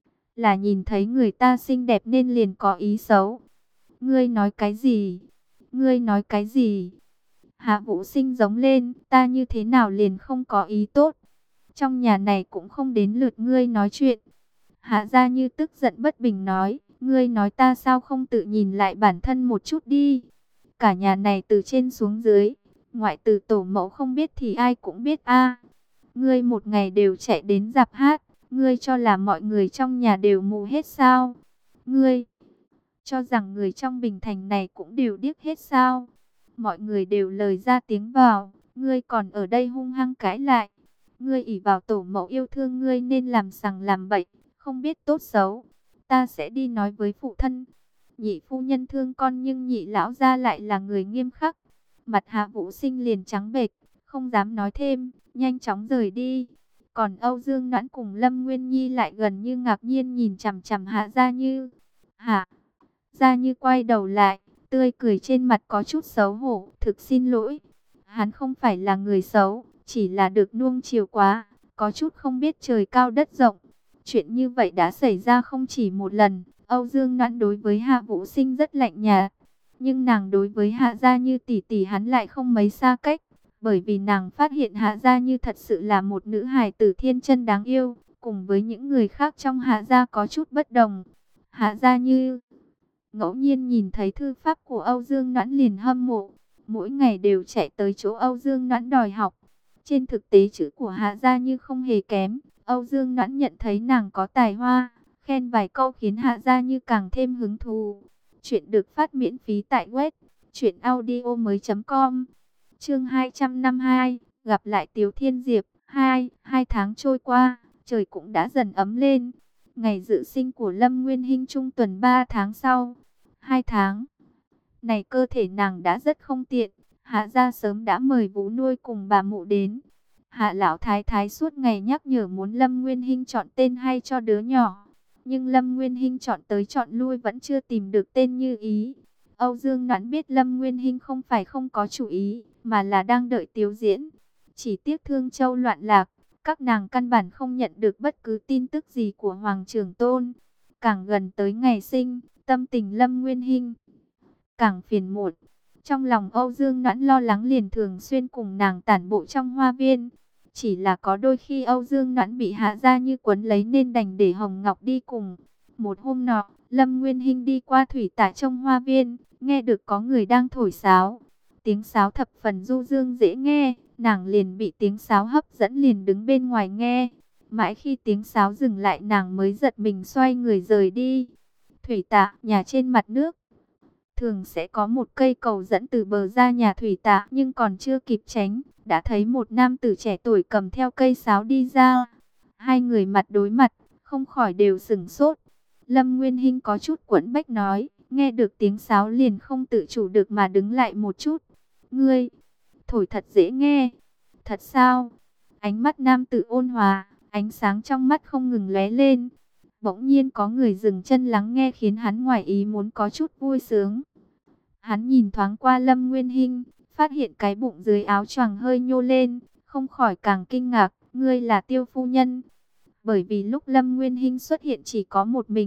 là nhìn thấy người ta xinh đẹp nên liền có ý xấu. Ngươi nói cái gì? Ngươi nói cái gì? Hạ Vũ Sinh giống lên, ta như thế nào liền không có ý tốt? Trong nhà này cũng không đến lượt ngươi nói chuyện. Hạ Gia Như tức giận bất bình nói, ngươi nói ta sao không tự nhìn lại bản thân một chút đi. Cả nhà này từ trên xuống dưới, ngoại trừ tổ mẫu không biết thì ai cũng biết a. Ngươi một ngày đều chạy đến rạp hát, ngươi cho là mọi người trong nhà đều mù hết sao? Ngươi cho rằng người trong Bình Thành này cũng đều điếc hết sao? Mọi người đều lời ra tiếng vào, ngươi còn ở đây hung hăng cãi lại. Ngươi ỷ vào tổ mẫu yêu thương ngươi nên làm sằng làm bậy, không biết tốt xấu. Ta sẽ đi nói với phụ thân. Nhị phu nhân thương con nhưng nhị lão gia lại là người nghiêm khắc. Mặt Hạ Vũ Sinh liền trắng bệch, không dám nói thêm, nhanh chóng rời đi. Còn Âu Dương Noãn cùng Lâm Nguyên Nhi lại gần như ngạc nhiên nhìn chằm chằm Hạ Gia Như. Hạ Gia Như quay đầu lại, tươi cười trên mặt có chút xấu hổ, thực xin lỗi. Hắn không phải là người xấu, chỉ là được nuông chiều quá, có chút không biết trời cao đất rộng. Chuyện như vậy đã xảy ra không chỉ một lần. Âu Dương Noãn đối với Hạ Vũ Sinh rất lạnh nhạt, nhưng nàng đối với Hạ Gia Như tỷ tỷ hắn lại không mấy xa cách, bởi vì nàng phát hiện Hạ Gia Như thật sự là một nữ hài tử thiên chân đáng yêu, cùng với những người khác trong Hạ Gia có chút bất đồng. Hạ Gia Như ngẫu nhiên nhìn thấy thư pháp của Âu Dương Noãn liền hâm mộ, mỗi ngày đều chạy tới chỗ Âu Dương Noãn đòi học. Trên thực tế chữ của Hạ Gia Như không hề kém, Âu Dương Noãn nhận thấy nàng có tài hoa, khen vài câu khiến Hạ Gia Như càng thêm hứng thú. Chuyện được phát miễn phí tại web truyện audio mới chấm com. Chương hai trăm năm mươi hai, gặp lại Tiếu Thiên Diệp. Hai, hai tháng trôi qua, trời cũng đã dần ấm lên. Ngày dự sinh của Lâm Nguyên Hinh trung tuần ba tháng sau. Hai tháng này cơ thể nàng đã rất không tiện. Hạ gia sớm đã mời vú nuôi cùng bà mụ đến. Hạ lão thái thái suốt ngày nhắc nhở muốn Lâm Nguyên Hinh chọn tên hay cho đứa nhỏ. Nhưng Lâm Nguyên Hinh chọn tới chọn lui vẫn chưa tìm được tên như ý. Âu Dương Noãn biết Lâm Nguyên Hinh không phải không có chủ ý, mà là đang đợi Tiếu diễn. Chỉ tiếc Thương Châu loạn lạc, các nàng căn bản không nhận được bất cứ tin tức gì của Hoàng Trưởng Tôn. Càng gần tới ngày sinh, tâm tình Lâm Nguyên Hinh càng phiền muộn. Trong lòng Âu Dương Noãn lo lắng liền thường xuyên cùng nàng tản bộ trong hoa viên. Chỉ là có đôi khi Âu Dương Noãn bị Hạ Gia Như quấn lấy nên đành để Hồng Ngọc đi cùng. Một hôm nọ, Lâm Nguyên Hinh đi qua thủy tạ trong hoa viên, nghe được có người đang thổi sáo. Tiếng sáo thập phần du dương dễ nghe, nàng liền bị tiếng sáo hấp dẫn liền đứng bên ngoài nghe. Mãi khi tiếng sáo dừng lại nàng mới giật mình xoay người rời đi. Thủy tạ, nhà trên mặt nước. Thường sẽ có một cây cầu dẫn từ bờ ra nhà thủy tạ, nhưng còn chưa kịp tránh, đã thấy một nam tử trẻ tuổi cầm theo cây sáo đi ra. Hai người mặt đối mặt, không khỏi đều sửng sốt. Lâm Nguyên Hinh có chút quẫn bách nói, nghe được tiếng sáo liền không tự chủ được mà đứng lại một chút. Ngươi, thổi thật dễ nghe. Thật sao? Ánh mắt nam tử ôn hòa, ánh sáng trong mắt không ngừng lóe lên. Bỗng nhiên có người dừng chân lắng nghe khiến hắn ngoài ý muốn có chút vui sướng. Hắn nhìn thoáng qua Lâm Nguyên Hinh, phát hiện cái bụng dưới áo choàng hơi nhô lên, không khỏi càng kinh ngạc, ngươi là Tiêu phu nhân. Bởi vì lúc Lâm Nguyên Hinh xuất hiện chỉ có một mình,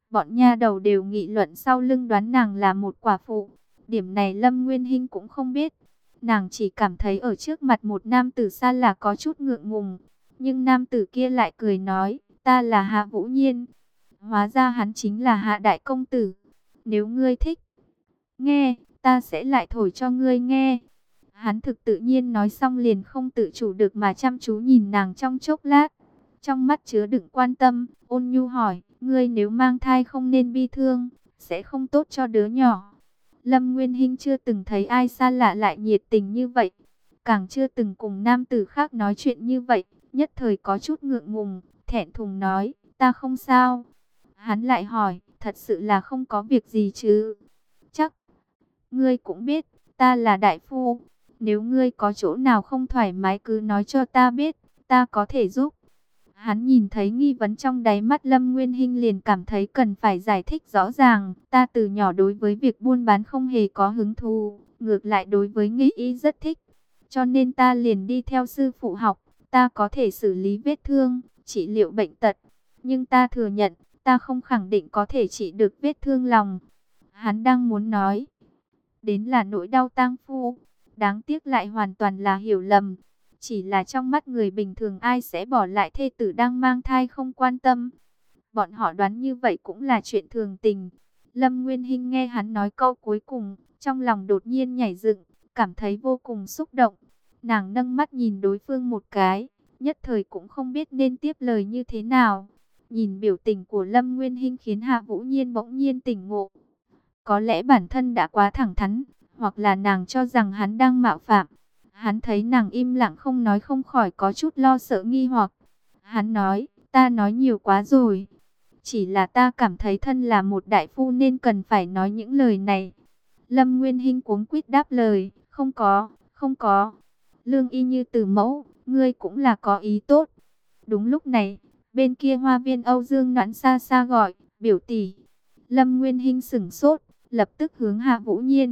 Bọn nha đầu đều nghị luận sau lưng đoán nàng là một quả phụ. Điểm này Lâm Nguyên Hinh cũng không biết. Nàng chỉ cảm thấy ở trước mặt một nam tử xa lạ có chút ngượng ngùng. Nhưng nam tử kia lại cười nói, ta là Hạ Vũ Nhiên. Hóa ra hắn chính là Hạ Đại Công Tử. Nếu ngươi thích nghe, ta sẽ lại thổi cho ngươi nghe. Hắn thực tự nhiên nói xong liền không tự chủ được mà chăm chú nhìn nàng trong chốc lát. Trong mắt chứa đựng quan tâm, ôn nhu hỏi, ngươi nếu mang thai không nên bi thương, sẽ không tốt cho đứa nhỏ. Lâm Nguyên Hinh chưa từng thấy ai xa lạ lại nhiệt tình như vậy. Càng chưa từng cùng nam tử khác nói chuyện như vậy, nhất thời có chút ngượng ngùng, thẹn thùng nói, ta không sao. Hắn lại hỏi, thật sự là không có việc gì chứ? Chắc, ngươi cũng biết, ta là đại phu. Nếu ngươi có chỗ nào không thoải mái cứ nói cho ta biết, ta có thể giúp. Hắn nhìn thấy nghi vấn trong đáy mắt Lâm Nguyên Hinh liền cảm thấy cần phải giải thích rõ ràng. Ta từ nhỏ đối với việc buôn bán không hề có hứng thú, ngược lại đối với nghề y rất thích. Cho nên ta liền đi theo sư phụ học, ta có thể xử lý vết thương, trị liệu bệnh tật. Nhưng ta thừa nhận, ta không khẳng định có thể trị được vết thương lòng. Hắn đang muốn nói đến là nỗi đau tang phu. Đáng tiếc lại hoàn toàn là hiểu lầm. Chỉ là trong mắt người bình thường ai sẽ bỏ lại thê tử đang mang thai không quan tâm. Bọn họ đoán như vậy cũng là chuyện thường tình. Lâm Nguyên Hinh nghe hắn nói câu cuối cùng, trong lòng đột nhiên nhảy dựng, cảm thấy vô cùng xúc động. Nàng nâng mắt nhìn đối phương một cái, nhất thời cũng không biết nên tiếp lời như thế nào. Nhìn biểu tình của Lâm Nguyên Hinh khiến Hạ Vũ Nhiên bỗng nhiên tỉnh ngộ. Có lẽ bản thân đã quá thẳng thắn, hoặc là nàng cho rằng hắn đang mạo phạm. Hắn thấy nàng im lặng không nói không khỏi có chút lo sợ nghi hoặc. Hắn nói, ta nói nhiều quá rồi. Chỉ là ta cảm thấy thân là một đại phu nên cần phải nói những lời này. Lâm Nguyên Hinh cuống quýt đáp lời, không có, không có. Lương y như từ mẫu, ngươi cũng là có ý tốt. Đúng lúc này, bên kia hoa viên Âu Dương Noãn xa xa gọi, biểu tỷ. Lâm Nguyên Hinh sửng sốt, lập tức hướng Hạ Vũ Nhiên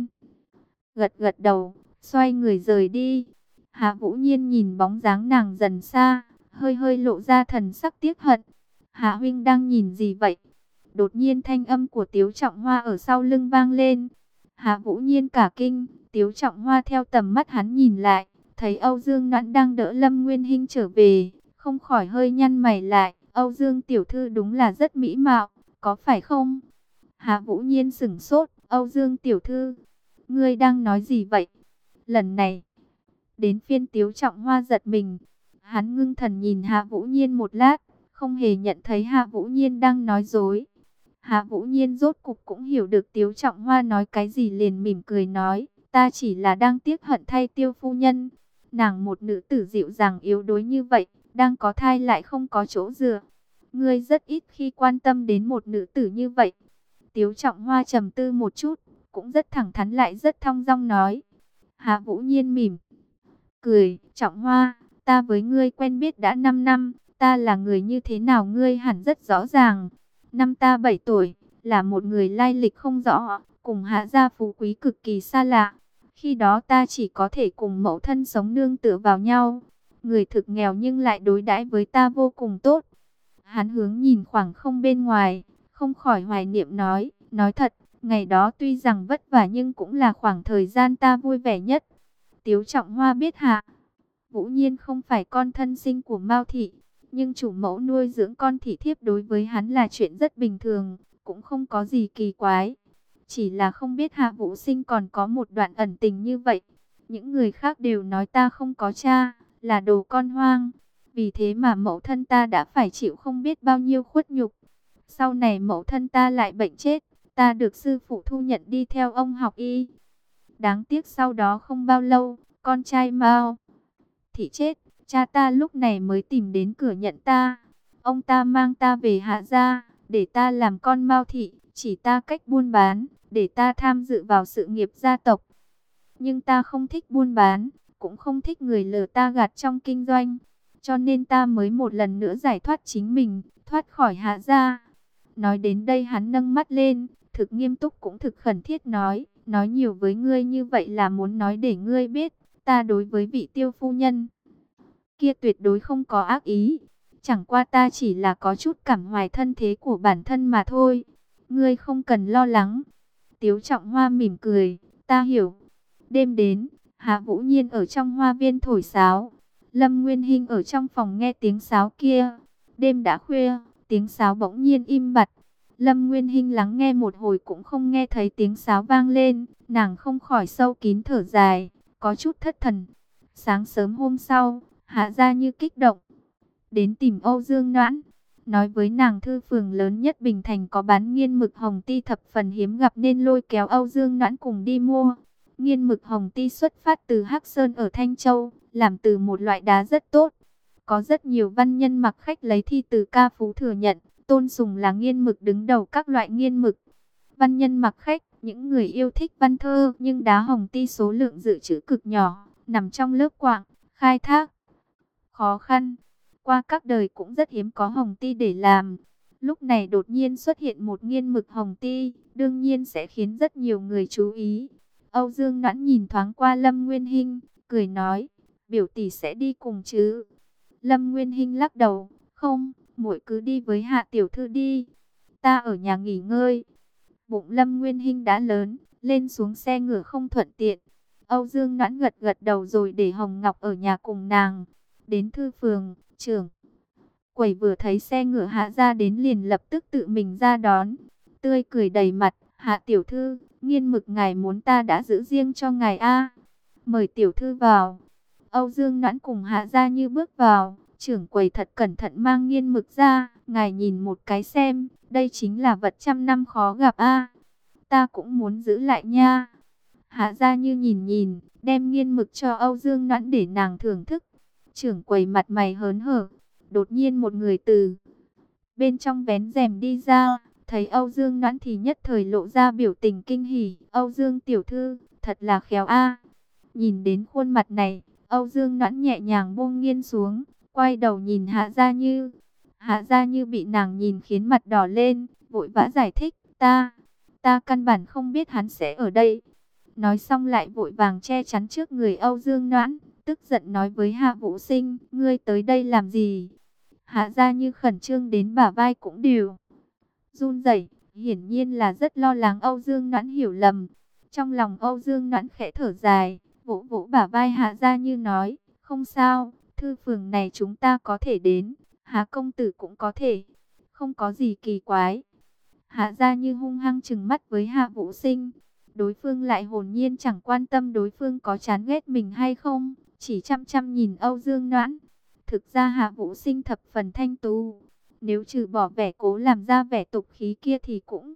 gật gật đầu, xoay người rời đi. Hạ Vũ Nhiên nhìn bóng dáng nàng dần xa, hơi hơi lộ ra thần sắc tiếc hận. Hạ huynh đang nhìn gì vậy? Đột nhiên thanh âm của Tiếu Trọng Hoa ở sau lưng vang lên. Hạ Vũ Nhiên cả kinh, Tiếu Trọng Hoa theo tầm mắt hắn nhìn lại, thấy Âu Dương Noãn đang đỡ Lâm Nguyên Hinh trở về, không khỏi hơi nhăn mày lại. Âu Dương tiểu thư đúng là rất mỹ mạo, có phải không? Hạ Vũ Nhiên sửng sốt, Âu Dương tiểu thư, ngươi đang nói gì vậy? Lần này, đến phiên Tiếu Trọng Hoa giật mình. Hắn ngưng thần nhìn Hạ Vũ Nhiên một lát, không hề nhận thấy Hạ Vũ Nhiên đang nói dối. Hạ Vũ Nhiên rốt cục cũng hiểu được Tiếu Trọng Hoa nói cái gì, liền mỉm cười nói, ta chỉ là đang tiếc hận thay Tiêu phu nhân. Nàng một nữ tử dịu dàng yếu đuối như vậy, đang có thai lại không có chỗ dựa. Ngươi rất ít khi quan tâm đến một nữ tử như vậy. Tiếu Trọng Hoa trầm tư một chút, cũng rất thẳng thắn lại rất thong dong nói. Hạ Vũ Nhiên mỉm cười, Trọng Hoa, ta với ngươi quen biết đã năm năm, ta là người như thế nào ngươi hẳn rất rõ ràng. Năm ta bảy tuổi, là một người lai lịch không rõ, cùng Hạ gia phú quý cực kỳ xa lạ. Khi đó ta chỉ có thể cùng mẫu thân sống nương tựa vào nhau. Người thực nghèo nhưng lại đối đãi với ta vô cùng tốt. Hắn hướng nhìn khoảng không bên ngoài, không khỏi hoài niệm nói, nói thật, ngày đó tuy rằng vất vả nhưng cũng là khoảng thời gian ta vui vẻ nhất. Tiếu Trọng Hoa biết Hạ Vũ Nhiên không phải con thân sinh của Mao thị, nhưng chủ mẫu nuôi dưỡng con thị thiếp đối với hắn là chuyện rất bình thường, cũng không có gì kỳ quái. Chỉ là không biết Hạ Vũ Sinh còn có một đoạn ẩn tình như vậy. Những người khác đều nói ta không có cha, là đồ con hoang. Vì thế mà mẫu thân ta đã phải chịu không biết bao nhiêu khuất nhục. Sau này mẫu thân ta lại bệnh chết, ta được sư phụ thu nhận đi theo ông học y. Đáng tiếc sau đó không bao lâu, con trai Mao thị chết, cha ta lúc này mới tìm đến cửa nhận ta. Ông ta mang ta về Hạ gia, để ta làm con Mao thị, chỉ ta cách buôn bán, để ta tham dự vào sự nghiệp gia tộc. Nhưng ta không thích buôn bán, cũng không thích người lừa ta gạt trong kinh doanh. Cho nên ta mới một lần nữa giải thoát chính mình, thoát khỏi Hạ gia. Nói đến đây hắn nâng mắt lên, thực nghiêm túc cũng thực khẩn thiết nói, nói nhiều với ngươi như vậy là muốn nói để ngươi biết, ta đối với vị Tiêu phu nhân kia tuyệt đối không có ác ý. Chẳng qua ta chỉ là có chút cảm hoài thân thế của bản thân mà thôi. ngươi không cần lo lắng. Tiếu Trọng Hoa mỉm cười, ta hiểu. Đêm đến, Hạ Vũ Nhiên ở trong hoa viên thổi sáo. Lâm Nguyên Hinh ở trong phòng nghe tiếng sáo kia. Đêm đã khuya, tiếng sáo bỗng nhiên im bặt. Lâm Nguyên Hinh lắng nghe một hồi cũng không nghe thấy tiếng sáo vang lên. Nàng không khỏi sâu kín thở dài, có chút thất thần. Sáng sớm hôm sau, Hạ Gia Như kích động đến tìm Âu Dương Noãn, nói với nàng thư phường lớn nhất Bình Thành có bán nghiên mực hồng ti thập phần hiếm gặp nên lôi kéo Âu Dương Noãn cùng đi mua. Nghiên mực hồng ti xuất phát từ Hắc Sơn ở Thanh Châu, làm từ một loại đá rất tốt. Có rất nhiều văn nhân mặc khách lấy thi từ ca phú thừa nhận, tôn sùng là nghiên mực đứng đầu các loại nghiên mực. Văn nhân mặc khách, những người yêu thích văn thơ, nhưng đá hồng ti số lượng dự trữ cực nhỏ, nằm trong lớp quạng, khai thác khó khăn. Qua các đời cũng rất hiếm có hồng ti để làm. Lúc này đột nhiên xuất hiện một nghiên mực hồng ti, đương nhiên sẽ khiến rất nhiều người chú ý. Âu Dương Noãn nhìn thoáng qua Lâm Nguyên Hinh, cười nói, biểu tỷ sẽ đi cùng chứ? Lâm Nguyên Hinh lắc đầu, không, muội cứ đi với Hạ tiểu thư đi. Ta ở nhà nghỉ ngơi. Bụng Lâm Nguyên Hinh đã lớn, lên xuống xe ngựa không thuận tiện. Âu Dương Noãn gật gật đầu rồi để Hồng Ngọc ở nhà cùng nàng. Đến thư phường, trưởng quầy vừa thấy xe ngựa Hạ Gia đến liền lập tức tự mình ra đón. Tươi cười đầy mặt, Hạ tiểu thư, nghiên mực ngài muốn ta đã giữ riêng cho ngài a. Mời tiểu thư vào. Âu Dương Noãn cùng Hạ Gia Như bước vào. Trưởng quầy thật cẩn thận mang nghiên mực ra. Ngài nhìn một cái xem, đây chính là vật trăm năm khó gặp a. Ta cũng muốn giữ lại nha. Hạ Gia Như nhìn nhìn, đem nghiên mực cho Âu Dương Noãn để nàng thưởng thức. Trưởng quầy mặt mày hớn hở. Đột nhiên một người từ bên trong vén rèm đi ra, thấy Âu Dương Noãn thì nhất thời lộ ra biểu tình kinh hỉ. Âu Dương tiểu thư, thật là khéo a. Nhìn đến khuôn mặt này, Âu Dương Noãn nhẹ nhàng buông nghiên xuống, quay đầu nhìn Hạ Gia Như. Hạ Gia Như bị nàng nhìn khiến mặt đỏ lên, vội vã giải thích, ta, ta căn bản không biết hắn sẽ ở đây. Nói xong lại vội vàng che chắn trước người Âu Dương Noãn, tức giận nói với Hạ Vũ Sinh, ngươi tới đây làm gì? Hạ Gia Như khẩn trương đến bả vai cũng đều run rẩy, hiển nhiên là rất lo lắng Âu Dương Noãn hiểu lầm. Trong lòng Âu Dương Noãn khẽ thở dài, vỗ vỗ bả vai Hạ Gia Như nói, không sao, thư phường này chúng ta có thể đến, Hạ công tử cũng có thể, không có gì kỳ quái. Hạ Gia Như hung hăng trừng mắt với Hạ Vũ Sinh, đối phương lại hồn nhiên chẳng quan tâm đối phương có chán ghét mình hay không, chỉ chăm chăm nhìn Âu Dương Noãn. Thực ra Hạ Vũ Sinh thập phần thanh tú, nếu trừ bỏ vẻ cố làm ra vẻ tục khí kia thì cũng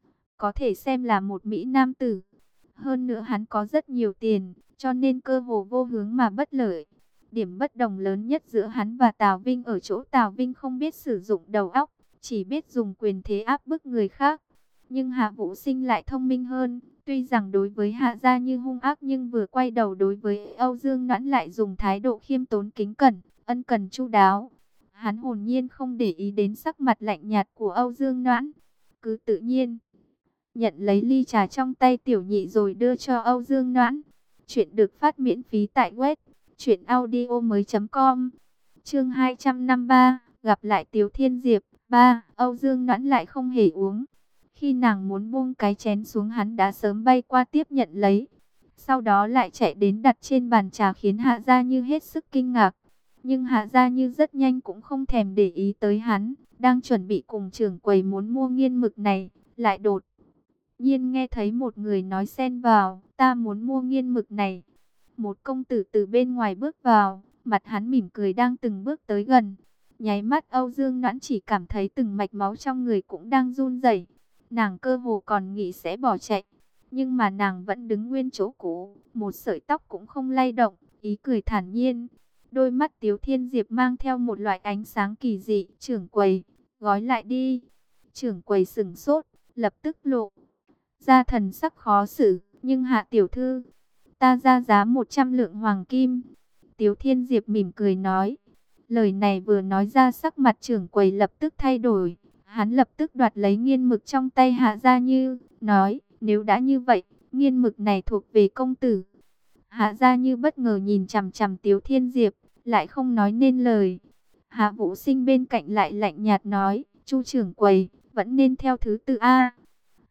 có thể xem là một mỹ nam tử. Hơn nữa hắn có rất nhiều tiền, cho nên cơ hồ vô hướng mà bất lợi. Điểm bất đồng lớn nhất giữa hắn và Tào Vinh ở chỗ Tào Vinh không biết sử dụng đầu óc, chỉ biết dùng quyền thế áp bức người khác. Nhưng Hạ Vũ Sinh lại thông minh hơn, tuy rằng đối với Hạ Gia Như hung ác nhưng vừa quay đầu đối với Âu Dương Noãn lại dùng thái độ khiêm tốn kính cẩn, ân cần chu đáo. Hắn hồn nhiên không để ý đến sắc mặt lạnh nhạt của Âu Dương Noãn, cứ tự nhiên nhận lấy ly trà trong tay tiểu nhị rồi đưa cho Âu Dương Noãn. Chuyện được phát miễn phí tại web truyện audio mới chấm com. Chương hai trăm năm mươi ba, gặp lại Tiếu Thiên Diệp. Ba, Âu Dương Noãn lại không hề uống. Khi nàng muốn buông cái chén xuống hắn đã sớm bay qua tiếp nhận lấy. Sau đó lại chạy đến đặt trên bàn trà khiến Hạ Gia Như hết sức kinh ngạc. Nhưng Hạ Gia Như rất nhanh cũng không thèm để ý tới hắn. Đang chuẩn bị cùng trưởng quầy muốn mua nghiên mực này, lại đột nhiên nghe thấy một người nói xen vào, ta muốn mua nghiên mực này. Một công tử từ bên ngoài bước vào, mặt hắn mỉm cười đang từng bước tới gần. Nháy mắt Âu Dương Noãn chỉ cảm thấy từng mạch máu trong người cũng đang run rẩy. Nàng cơ hồ còn nghĩ sẽ bỏ chạy, nhưng mà nàng vẫn đứng nguyên chỗ cũ, một sợi tóc cũng không lay động, ý cười thản nhiên. Đôi mắt Tiếu Thiên Diệp mang theo một loại ánh sáng kỳ dị. Trưởng quầy, gói lại đi. Trưởng quầy sững sốt, lập tức lộ ra thần sắc khó xử. Nhưng Hạ tiểu thư, ta ra giá một trăm lượng hoàng kim. Tiếu Thiên Diệp mỉm cười nói. Lời này vừa nói ra sắc mặt trưởng quầy lập tức thay đổi. Hắn lập tức đoạt lấy nghiên mực trong tay Hạ Gia Như, nói, nếu đã như vậy, nghiên mực này thuộc về công tử. Hạ Gia Như bất ngờ nhìn chằm chằm Tiếu Thiên Diệp, lại không nói nên lời. Hạ Vũ Sinh bên cạnh lại lạnh nhạt nói, Chu trưởng quầy, vẫn nên theo thứ tự a.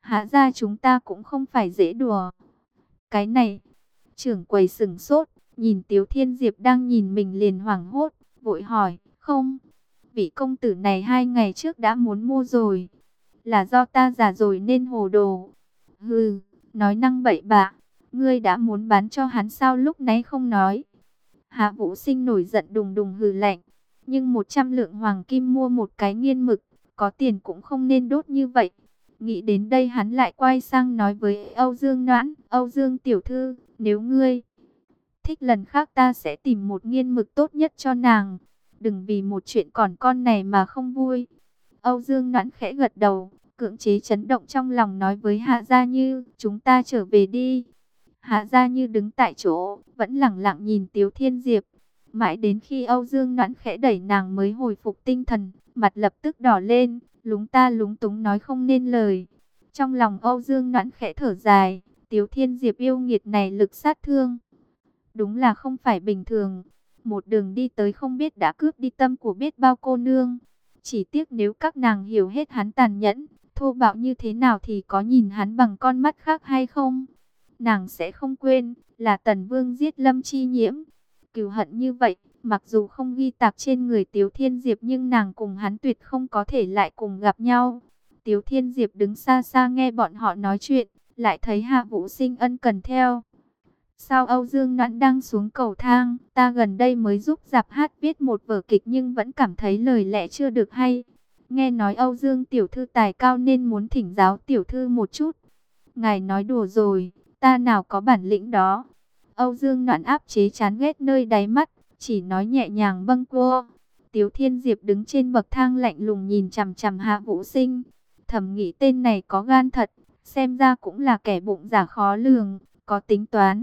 Hạ gia chúng ta cũng không phải dễ đùa. Cái này, trưởng quầy sửng sốt, nhìn Tiếu Thiên Diệp đang nhìn mình liền hoảng hốt, vội hỏi, không, vị công tử này hai ngày trước đã muốn mua rồi, là do ta già rồi nên hồ đồ. Hừ, nói năng bậy bạ, ngươi đã muốn bán cho hắn sao lúc nãy không nói. Hạ Vũ Sinh nổi giận đùng đùng hừ lạnh, nhưng một trăm lượng hoàng kim mua một cái nghiên mực, có tiền cũng không nên đốt như vậy. Nghĩ đến đây hắn lại quay sang nói với Âu Dương Noãn, Âu Dương tiểu thư, nếu ngươi thích lần khác ta sẽ tìm một nghiên mực tốt nhất cho nàng. Đừng vì một chuyện còn con này mà không vui. Âu Dương Noãn khẽ gật đầu, cưỡng chế chấn động trong lòng nói với Hạ Gia Như, chúng ta trở về đi. Hạ Gia Như đứng tại chỗ, vẫn lẳng lặng nhìn Tiếu Thiên Diệp. Mãi đến khi Âu Dương Noãn khẽ đẩy nàng mới hồi phục tinh thần, mặt lập tức đỏ lên, lúng ta lúng túng nói không nên lời. Trong lòng Âu Dương Noãn khẽ thở dài, Tiếu Thiên Diệp yêu nghiệt này lực sát thương đúng là không phải bình thường. Một đường đi tới không biết đã cướp đi tâm của biết bao cô nương. Chỉ tiếc nếu các nàng hiểu hết hắn tàn nhẫn, thô bạo như thế nào thì có nhìn hắn bằng con mắt khác hay không? Nàng sẽ không quên là Tần Vương giết Lâm Chi Nhiễm. Cừu hận như vậy, mặc dù không ghi tạc trên người Tiếu Thiên Diệp nhưng nàng cùng hắn tuyệt không có thể lại cùng gặp nhau. Tiếu Thiên Diệp đứng xa xa nghe bọn họ nói chuyện, lại thấy Hạ Vũ Sinh ân cần theo. Sao Âu Dương Noãn đang xuống cầu thang, ta gần đây mới giúp Dạp Hát viết một vở kịch nhưng vẫn cảm thấy lời lẽ chưa được hay. Nghe nói Âu Dương tiểu thư tài cao nên muốn thỉnh giáo tiểu thư một chút. Ngài nói đùa rồi, ta nào có bản lĩnh đó. Âu Dương Noãn áp chế chán ghét nơi đáy mắt, chỉ nói nhẹ nhàng bâng quơ. Tiếu Thiên Diệp đứng trên bậc thang lạnh lùng nhìn chằm chằm Hạ Vũ Sinh. Thầm nghĩ tên này có gan thật, xem ra cũng là kẻ bụng dạ khó lường, có tính toán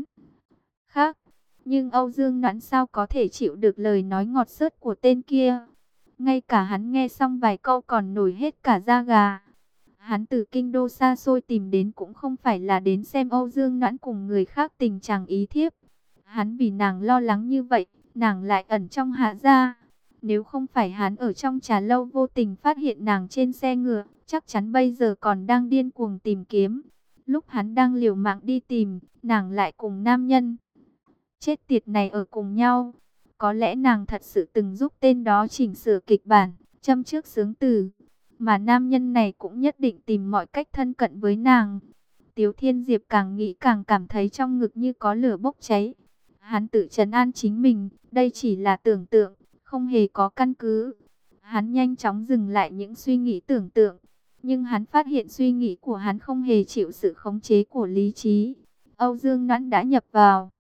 khác. Nhưng Âu Dương Noãn sao có thể chịu được lời nói ngọt xớt của tên kia. Ngay cả hắn nghe xong vài câu còn nổi hết cả da gà. Hắn từ kinh đô xa xôi tìm đến cũng không phải là đến xem Âu Dương Noãn cùng người khác tình trạng ý thiếp. Hắn vì nàng lo lắng như vậy, nàng lại ẩn trong Hạ gia. Nếu không phải hắn ở trong trà lâu vô tình phát hiện nàng trên xe ngựa, chắc chắn bây giờ còn đang điên cuồng tìm kiếm. Lúc hắn đang liều mạng đi tìm, nàng lại cùng nam nhân chết tiệt này ở cùng nhau. Có lẽ nàng thật sự từng giúp tên đó chỉnh sửa kịch bản, châm trước sướng từ. Mà nam nhân này cũng nhất định tìm mọi cách thân cận với nàng. Tiếu Thiên Diệp càng nghĩ càng cảm thấy trong ngực như có lửa bốc cháy. Hắn tự trấn an chính mình, đây chỉ là tưởng tượng, không hề có căn cứ. Hắn nhanh chóng dừng lại những suy nghĩ tưởng tượng. Nhưng hắn phát hiện suy nghĩ của hắn không hề chịu sự khống chế của lý trí. Âu Dương Noãn đã nhập vào